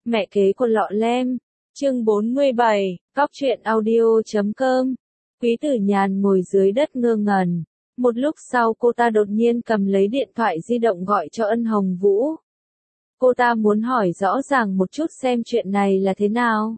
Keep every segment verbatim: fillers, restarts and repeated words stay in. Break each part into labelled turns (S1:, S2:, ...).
S1: Mẹ kế của lọ lem. Chương bốn mươi bảy, Góc truyện audio chấm com. Quý Tử Nhàn ngồi dưới đất ngơ ngẩn. Một lúc sau cô ta đột nhiên cầm lấy điện thoại di động gọi cho Ân Hồng Vũ. Cô ta muốn hỏi rõ ràng một chút xem chuyện này là thế nào.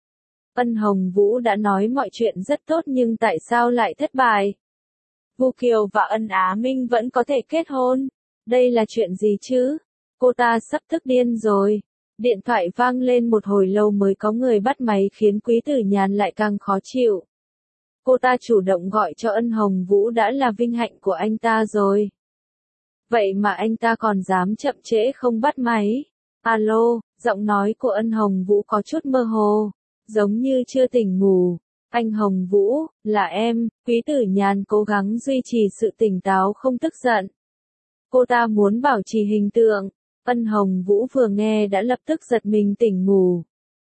S1: Ân Hồng Vũ đã nói mọi chuyện rất tốt nhưng tại sao lại thất bại? Vu Kiều và Ân Á Minh vẫn có thể kết hôn. Đây là chuyện gì chứ? Cô ta sắp tức điên rồi. Điện thoại vang lên một hồi lâu mới có người bắt máy khiến Quý Tử Nhàn lại càng khó chịu. Cô ta chủ động gọi cho Ân Hồng Vũ đã là vinh hạnh của anh ta rồi. Vậy mà anh ta còn dám chậm trễ không bắt máy. Alo, giọng nói của Ân Hồng Vũ có chút mơ hồ, giống như chưa tỉnh ngủ. Anh Hồng Vũ, là em. Quý Tử Nhàn cố gắng duy trì sự tỉnh táo không tức giận. Cô ta muốn bảo trì hình tượng. Ân Hồng Vũ vừa nghe đã lập tức giật mình tỉnh ngủ.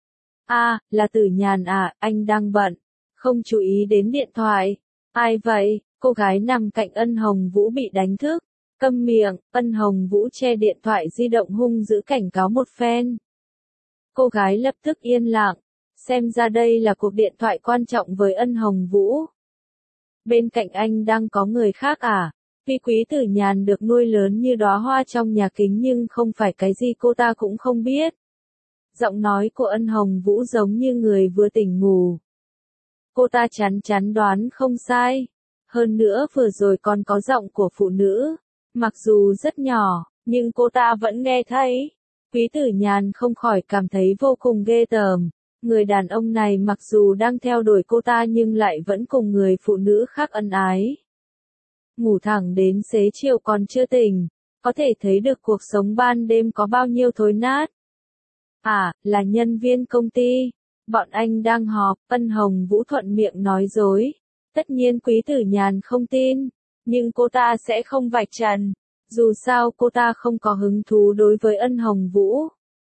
S1: À, là Tử Nhàn à, anh đang bận. Không chú ý đến điện thoại. Ai vậy? Cô gái nằm cạnh Ân Hồng Vũ bị đánh thức. Câm miệng. Ân Hồng Vũ che điện thoại di động hung dữ cảnh cáo một phen. Cô gái lập tức yên lặng. Xem ra đây là cuộc điện thoại quan trọng với Ân Hồng Vũ. Bên cạnh anh đang có người khác à? Vì Quý Tử Nhàn được nuôi lớn như đóa hoa trong nhà kính nhưng không phải cái gì cô ta cũng không biết. Giọng nói của Ân Hồng Vũ giống như người vừa tỉnh ngủ. Cô ta chắn chắn đoán không sai. Hơn nữa vừa rồi còn có giọng của phụ nữ. Mặc dù rất nhỏ, nhưng cô ta vẫn nghe thấy. Quý Tử Nhàn không khỏi cảm thấy vô cùng ghê tởm. Người đàn ông này mặc dù đang theo đuổi cô ta nhưng lại vẫn cùng người phụ nữ khác ân ái. Ngủ thẳng đến xế chiều còn chưa tỉnh, có thể thấy được cuộc sống ban đêm có bao nhiêu thối nát. À, là nhân viên công ty. Bọn anh đang họp. Ân Hồng Vũ thuận miệng nói dối. Tất nhiên Quý Tử Nhàn không tin, nhưng cô ta sẽ không vạch trần. Dù sao cô ta không có hứng thú đối với Ân Hồng Vũ.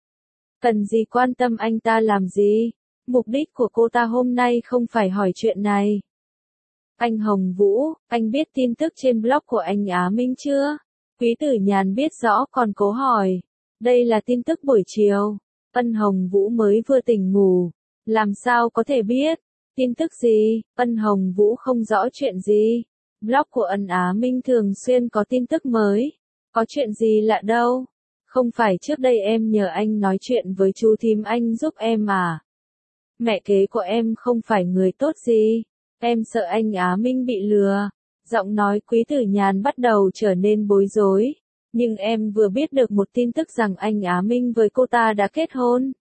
S1: Cần gì quan tâm anh ta làm gì? Mục đích của cô ta hôm nay không phải hỏi chuyện này. Anh Hồng Vũ, anh biết tin tức trên blog của anh Á Minh chưa? Quý Tử Nhàn biết rõ còn cố hỏi. Đây là tin tức buổi chiều. Ân Hồng Vũ mới vừa tỉnh ngủ. Làm sao có thể biết? Tin tức gì? Ân Hồng Vũ không rõ chuyện gì. Blog của Ân Á Minh thường xuyên có tin tức mới. Có chuyện gì lạ đâu. Không phải trước đây em nhờ anh nói chuyện với chú thím anh giúp em à? Mẹ kế của em không phải người tốt gì. Em sợ anh Á Minh bị lừa. Giọng nói Quý Tử Nhàn bắt đầu trở nên bối rối. Nhưng em vừa biết được một tin tức rằng anh Á Minh với cô ta đã kết hôn.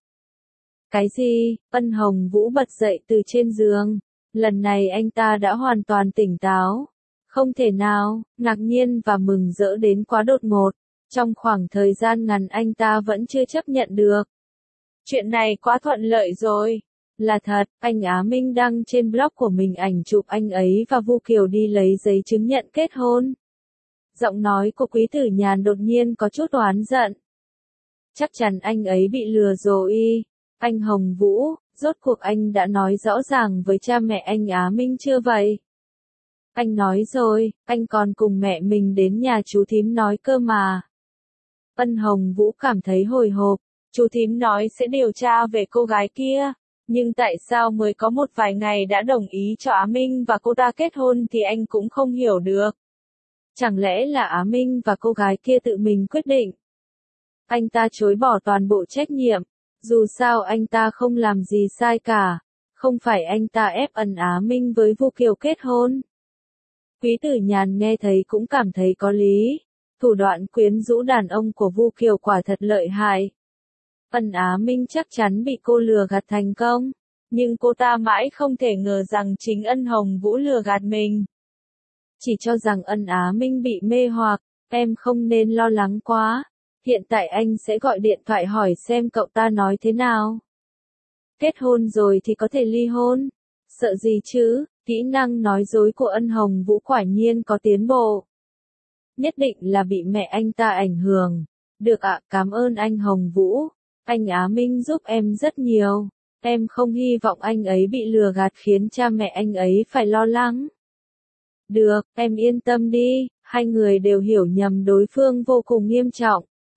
S1: Cái gì? Ân Hồng Vũ bật dậy từ trên giường. Lần này anh ta đã hoàn toàn tỉnh táo. Không thể nào, ngạc nhiên và mừng rỡ đến quá đột ngột. Trong khoảng thời gian ngắn anh ta vẫn chưa chấp nhận được. Chuyện này quá thuận lợi rồi. Là thật, anh Á Minh đăng trên blog của mình ảnh chụp anh ấy và Vu Kiều đi lấy giấy chứng nhận kết hôn. Giọng nói của Quý Tử Nhàn đột nhiên có chút oán giận. Chắc chắn anh ấy bị lừa rồi. Anh Hồng Vũ, rốt cuộc anh đã nói rõ ràng với cha mẹ anh Á Minh chưa vậy? Anh nói rồi, anh còn cùng mẹ mình đến nhà chú thím nói cơ mà. Ân Hồng Vũ cảm thấy hồi hộp. Chú thím nói sẽ điều tra về cô gái kia. Nhưng tại sao mới có một vài ngày đã đồng ý cho Á Minh và cô ta kết hôn thì anh cũng không hiểu được. Chẳng lẽ là Á Minh và cô gái kia tự mình quyết định? Anh ta chối bỏ toàn bộ trách nhiệm. Dù sao anh ta không làm gì sai cả. Không phải anh ta ép Ân Á Minh với Vu Kiều kết hôn. Quý Tử Nhàn nghe thấy cũng cảm thấy có lý. Thủ đoạn quyến rũ đàn ông của Vu Kiều quả thật lợi hại. Ân Á Minh chắc chắn bị cô lừa gạt thành công. Nhưng cô ta mãi không thể ngờ rằng chính Ân Hồng Vũ lừa gạt mình. Chỉ cho rằng Ân Á Minh bị mê hoặc. Em không nên lo lắng quá. Hiện tại anh sẽ gọi điện thoại hỏi xem cậu ta nói thế nào. Kết hôn rồi thì có thể ly hôn. Sợ gì chứ? Kỹ năng nói dối của Ân Hồng Vũ quả nhiên có tiến bộ. Nhất định là bị mẹ anh ta ảnh hưởng. Được ạ, cảm ơn anh Hồng Vũ. Anh Á Minh giúp em rất nhiều. Em không hy vọng anh ấy bị lừa gạt khiến cha mẹ anh ấy phải lo lắng. Được, em yên tâm đi. Hai người đều hiểu nhầm đối phương vô cùng nghiêm trọng.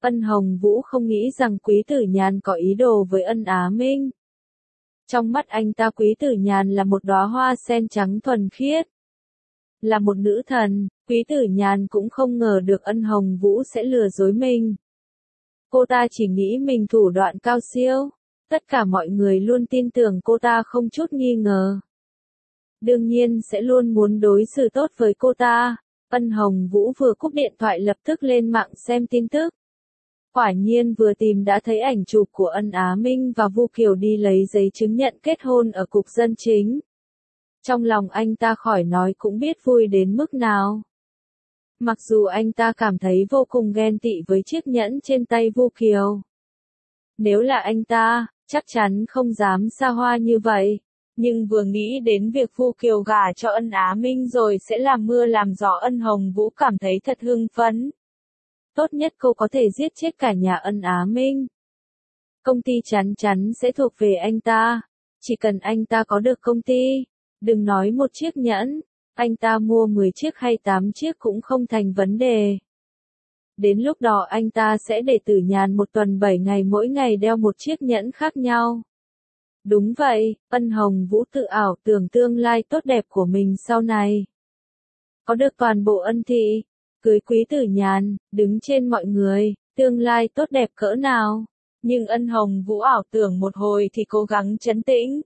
S1: Ân Hồng Vũ không nghĩ rằng Quý Tử Nhàn có ý đồ với Ân Á Minh. Trong mắt anh ta Quý Tử Nhàn là một đóa hoa sen trắng thuần khiết. Là một nữ thần, Quý Tử Nhàn cũng không ngờ được Ân Hồng Vũ sẽ lừa dối mình. Cô ta chỉ nghĩ mình thủ đoạn cao siêu. Tất cả mọi người luôn tin tưởng cô ta không chút nghi ngờ. Đương nhiên sẽ luôn muốn đối xử tốt với cô ta. Ân Hồng Vũ vừa cúp điện thoại lập tức lên mạng xem tin tức. Quả nhiên vừa tìm đã thấy ảnh chụp của Ân Á Minh và Vu Kiều đi lấy giấy chứng nhận kết hôn ở cục dân chính. Trong lòng anh ta khỏi nói cũng biết vui đến mức nào. Mặc dù anh ta cảm thấy vô cùng ghen tị với chiếc nhẫn trên tay Vu Kiều. Nếu là anh ta, chắc chắn không dám xa hoa như vậy. Nhưng vừa nghĩ đến việc Vu Kiều gả cho Ân Á Minh rồi sẽ làm mưa làm gió, Ân Hồng Vũ cảm thấy thật hưng phấn. Tốt nhất cô có thể giết chết cả nhà Ân Á Minh. Công ty chắn chắn sẽ thuộc về anh ta. Chỉ cần anh ta có được công ty, đừng nói một chiếc nhẫn, anh ta mua mười chiếc hay tám chiếc cũng không thành vấn đề. Đến lúc đó anh ta sẽ để Tử Nhàn một tuần bảy ngày mỗi ngày đeo một chiếc nhẫn khác nhau. Đúng vậy, Ân Hồng Vũ tự ảo tưởng tương lai tốt đẹp của mình sau này. Có được toàn bộ Ân thị, cưới Quý Tử Nhàn, đứng trên mọi người, tương lai tốt đẹp cỡ nào. Nhưng Ân Hồng Vũ ảo tưởng một hồi thì cố gắng trấn tĩnh.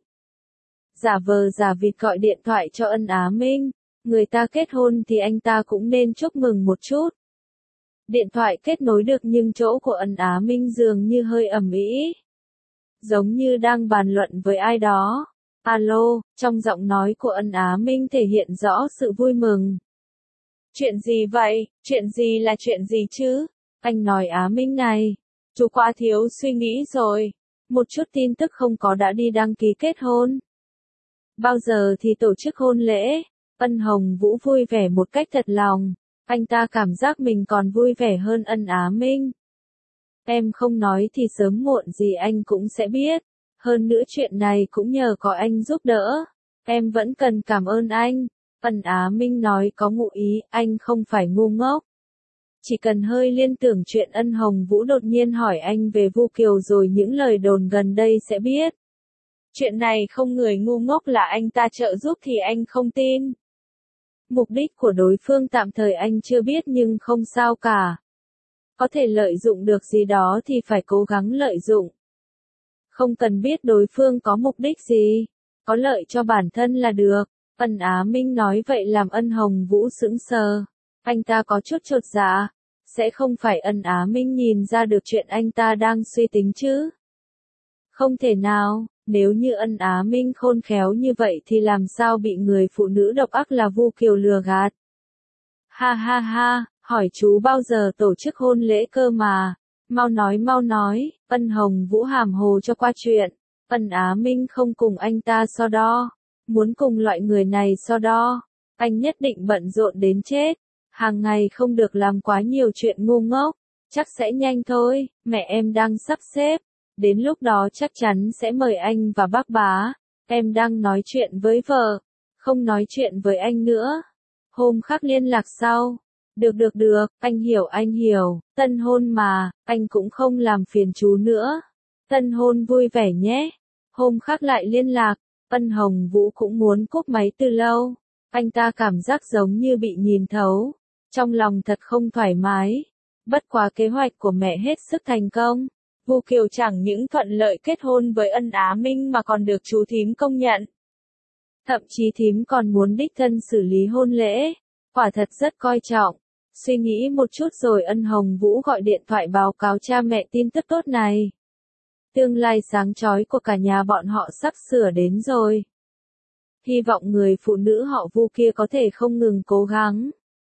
S1: Giả vờ giả vịt gọi điện thoại cho Ân Á Minh, người ta kết hôn thì anh ta cũng nên chúc mừng một chút. Điện thoại kết nối được nhưng chỗ của Ân Á Minh dường như hơi ầm ĩ. Giống như đang bàn luận với ai đó. Alo, trong giọng nói của Ân Á Minh thể hiện rõ sự vui mừng. Chuyện gì vậy? Chuyện gì là chuyện gì chứ? Anh nói Á Minh này. Chú quá thiếu suy nghĩ rồi. Một chút tin tức không có đã đi đăng ký kết hôn. Bao giờ thì tổ chức hôn lễ? Ân Hồng Vũ vui vẻ một cách thật lòng. Anh ta cảm giác mình còn vui vẻ hơn Ân Á Minh. Em không nói thì sớm muộn gì anh cũng sẽ biết. Hơn nữa chuyện này cũng nhờ có anh giúp đỡ. Em vẫn cần cảm ơn anh. Ân Á Minh nói có ngụ ý, anh không phải ngu ngốc. Chỉ cần hơi liên tưởng chuyện Ân Hồng Vũ đột nhiên hỏi anh về Vu Kiều rồi những lời đồn gần đây sẽ biết. Chuyện này không người ngu ngốc là anh ta trợ giúp thì anh không tin. Mục đích của đối phương tạm thời anh chưa biết nhưng không sao cả. Có thể lợi dụng được gì đó thì phải cố gắng lợi dụng. Không cần biết đối phương có mục đích gì, có lợi cho bản thân là được. Ân Á Minh nói vậy làm Ân Hồng Vũ sững sờ. Anh ta có chút chột dạ. Sẽ không phải Ân Á Minh nhìn ra được chuyện anh ta đang suy tính chứ? Không thể nào, nếu như Ân Á Minh khôn khéo như vậy thì làm sao bị người phụ nữ độc ác là Vu Kiều lừa gạt? Ha ha ha, hỏi chú bao giờ tổ chức hôn lễ cơ mà? Mau nói mau nói, Ân Hồng Vũ hàm hồ cho qua chuyện. Ân Á Minh không cùng anh ta so đo. Muốn cùng loại người này so đo, anh nhất định bận rộn đến chết. Hàng ngày không được làm quá nhiều chuyện ngu ngốc. Chắc sẽ nhanh thôi, mẹ em đang sắp xếp. Đến lúc đó chắc chắn sẽ mời anh và bác bá. Em đang nói chuyện với vợ, không nói chuyện với anh nữa. Hôm khác liên lạc sau. Được được được, anh hiểu anh hiểu, tân hôn mà, anh cũng không làm phiền chú nữa. Tân hôn vui vẻ nhé. Hôm khác lại liên lạc. Ân Hồng Vũ cũng muốn cúp máy từ lâu. Anh ta cảm giác giống như bị nhìn thấu. Trong lòng thật không thoải mái. Bất quá kế hoạch của mẹ hết sức thành công. Vu Kiều chẳng những thuận lợi kết hôn với Ân Á Minh mà còn được chú thím công nhận. Thậm chí thím còn muốn đích thân xử lý hôn lễ. Quả thật rất coi trọng. Suy nghĩ một chút rồi Ân Hồng Vũ gọi điện thoại báo cáo cha mẹ tin tức tốt này. Tương lai sáng chói của cả nhà bọn họ sắp sửa đến rồi. Hy vọng người phụ nữ họ Vu kia có thể không ngừng cố gắng.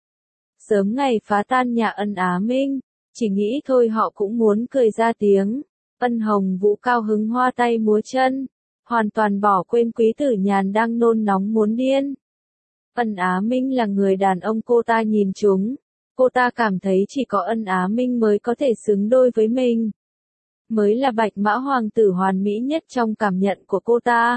S1: Sớm ngày phá tan nhà Ân Á Minh, chỉ nghĩ thôi họ cũng muốn cười ra tiếng. Ân Hồng Vũ cao hứng hoa tay múa chân, hoàn toàn bỏ quên Quý Tử Nhàn đang nôn nóng muốn điên. Ân Á Minh là người đàn ông cô ta nhìn trúng. Cô ta cảm thấy chỉ có Ân Á Minh mới có thể xứng đôi với mình. Mới là bạch mã hoàng tử hoàn mỹ nhất trong cảm nhận của cô ta.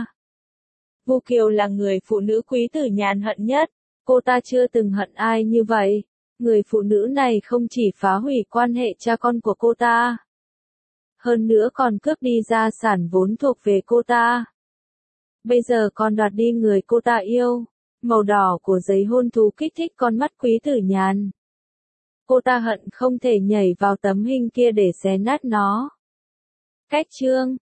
S1: Vu Kiều là người phụ nữ Quý Tử Nhàn hận nhất. Cô ta chưa từng hận ai như vậy. Người phụ nữ này không chỉ phá hủy quan hệ cha con của cô ta, hơn nữa còn cướp đi gia sản vốn thuộc về cô ta. Bây giờ còn đoạt đi người cô ta yêu. Màu đỏ của giấy hôn thú kích thích con mắt Quý Tử Nhàn. Cô ta hận không thể nhảy vào tấm hình kia để xé nát nó. Cách chương